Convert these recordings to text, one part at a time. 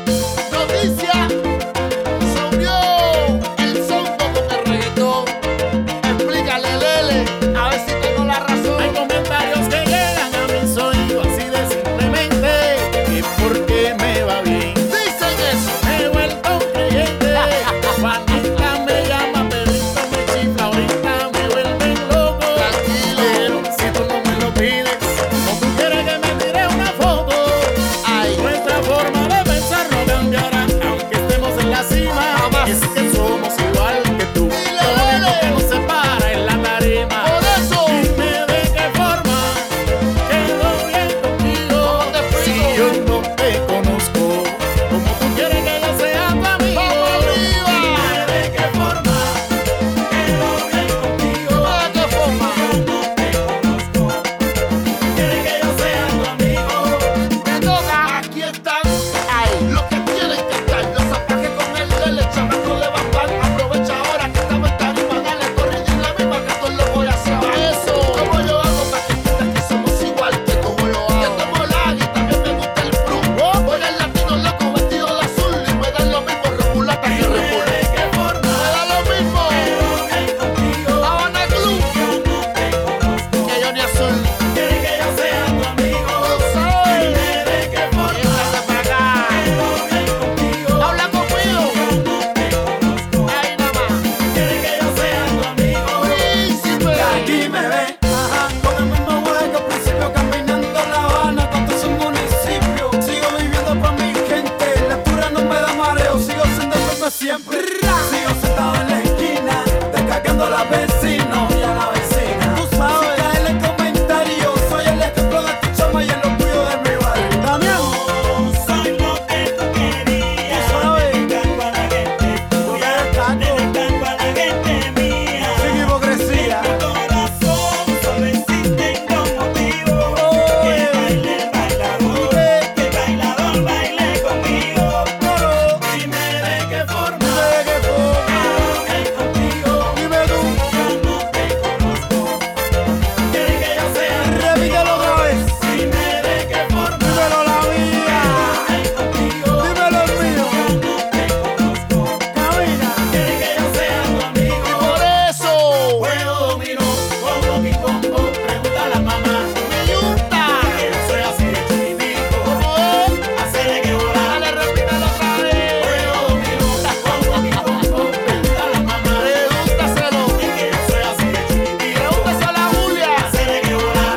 Noticia, se unió el songo con el reggaetón. Explícale, Lele, a ver si tengo la razón. Hay comentarios que llegan a mis oídos así de simplemente que porque me va bien. Dicen eso. Me he vuelto un creyente. Juanita me llama, Pedrito me chifla, ahorita me vuelven loco. Tranquilo. Pero si tú no me lo pides, o tú quieres que me tire una foto, Ay, nuestra forma de pensar no cambiará, aunque estemos en la cima. Jamás. Es que somos igual que tú. Dile, Lo único Lele. que nos separa es la tarima. por eso. Dime de qué forma quedo bien contigo. ¿Cómo te explico? Si yo no te conozco, como tú quieres que yo sea tu amigo. ¡Vamos arriba! Dime de qué forma quedo bien contigo. ¿De qué forma? Yo no te conozco, quieres que yo sea tu amigo. Me toca. Aquí están. Ay, los que tienen que estar. Los zapajes con el Lele, chamaco le van pan. Aprovecha ahora que estamos en tarima. Dale, corre y di la misma que esto lo voy a hacer. Eso. Como yo hago para que entiendas que somos igual que como lo hago. Que tengo lag y también me gusta el fruit. Voy al latino loco vestido de azul y me dan lo mismo Repulata que Dime Repul. de qué forma Me da lo mismo. quedo bien contigo. Habana Club. Yo no te conozco, Que Johnny Azul. quieres que yo sea tu amigo. Tú sabes. Dime de qué forma Échate pa' acá. quedo bien contigo. Habla conmigo. Yo no te conozco, Ahí nada más. quieres que yo sea tu amigo. Príncipe. Aquí me ve, con el mismo hueco, principio caminando La Habana, tanto es un municipio. Sigo viviendo pa' mi gente, la altura no me da mareo, sigo siendo el mismo siempre. Sigo sentado en la esquina, descargando a la vecino y a la vecina. Tú sabes, si cae el comentario, soy el ejemplo de tu chama y el orgullo de mi barrio. Damián, soy lo que tú querías. Tú sabes, descargo a la gente tuya, descargo a la gente mía. Sin hipocresía. En tu corazón solo existen dos motivos. Que baile el bailador, que el bailador baile conmigo. Dime de qué forma quedo bien contigo. Dime tú. Yo no te conozco, quieres que yo sea tu Repítelo otra vez. Dime de qué forma Dímelo la mía. bien contigo. Dímelo el mío. Yo no te conozco, Camina. quieres que yo sea tu amigo. Por eso. Juego dominó, como King Kong, pregunta a la mamá. Me gusta. Que yo soy así de chiquitico, ¿Cómo es? hacerle que volar. Dale, repítelo otra vez. Juego dominó, como King Kong, pregunta a la mamá. Pregúntaselo. Que yo soy así de chiquitico, Pregúntaselo a Julia. hacerle que volar.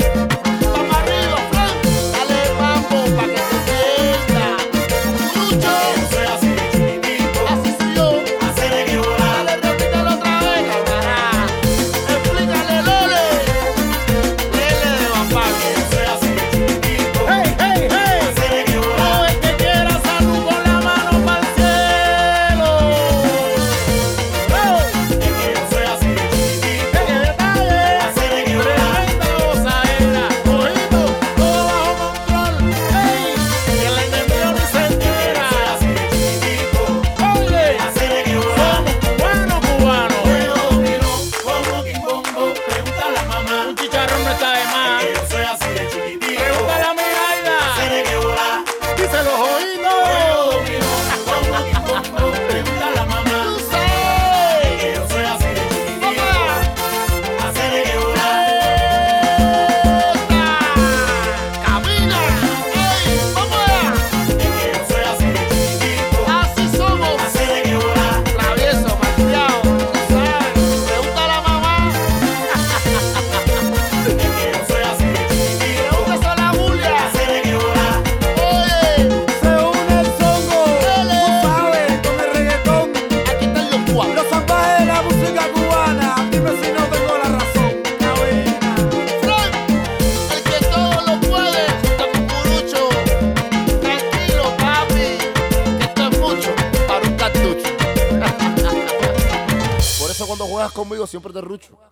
Vamos arriba, Frank. Dale mambo pa' que te entienda. Lucho. Que yo soy así de chiquitico, Así soy yo. hacerle que volar. Dale, repítelo otra vez. Ajá. Explícale, Lole. Lele de papá. Que yo soy así de chiquitico, Hey, hey, hey. hacerle que volar. No es que quiera salud con la mano pa'l cielo. Oh. Que yo soy así de chiquitico, ¡Qué detalle! hacerle que volar. Tremenda gozadera. Ojito, todo bajo control. ¡Ey! Que el enemigo ni se entera. Soy así de chiquitico, Oye, hacerle que volar. somos cubanos. Juego dominó, como King Kong, pregunta a la mamá. Un chicharrón no está de más. Que yo soy así de chiquitico, Pregúntale a mi Aida. hacerle que volar. Dice los oídos. Juego dominó, como King Kong, pregunta a la mamá. Tú sabes. Que yo soy así de chiquitico, Papá. hacerle que volar. Camina. ¡Ey! ¡Vamos allá! Que yo soy así de chiquitico, Así somos. hacerle que volar. Travieso, malcriado, tú sabes. Pregunta a la mamá. Que yo soy así de chiquitico, Pregúntaselo a Julia. hacerle que volar. Oye, Se une el songo, Dale. tú sabes, con el reggaetón, aquí están los cuatro. los zapajes de la música cubana. Dime si no tengo la razón. Cabina. Frank, el que todo lo puede, junto con Curucho. Tranquilo, papi, que esto es mucho para un cartucho. Por eso cuando juegas conmigo siempre te rucho.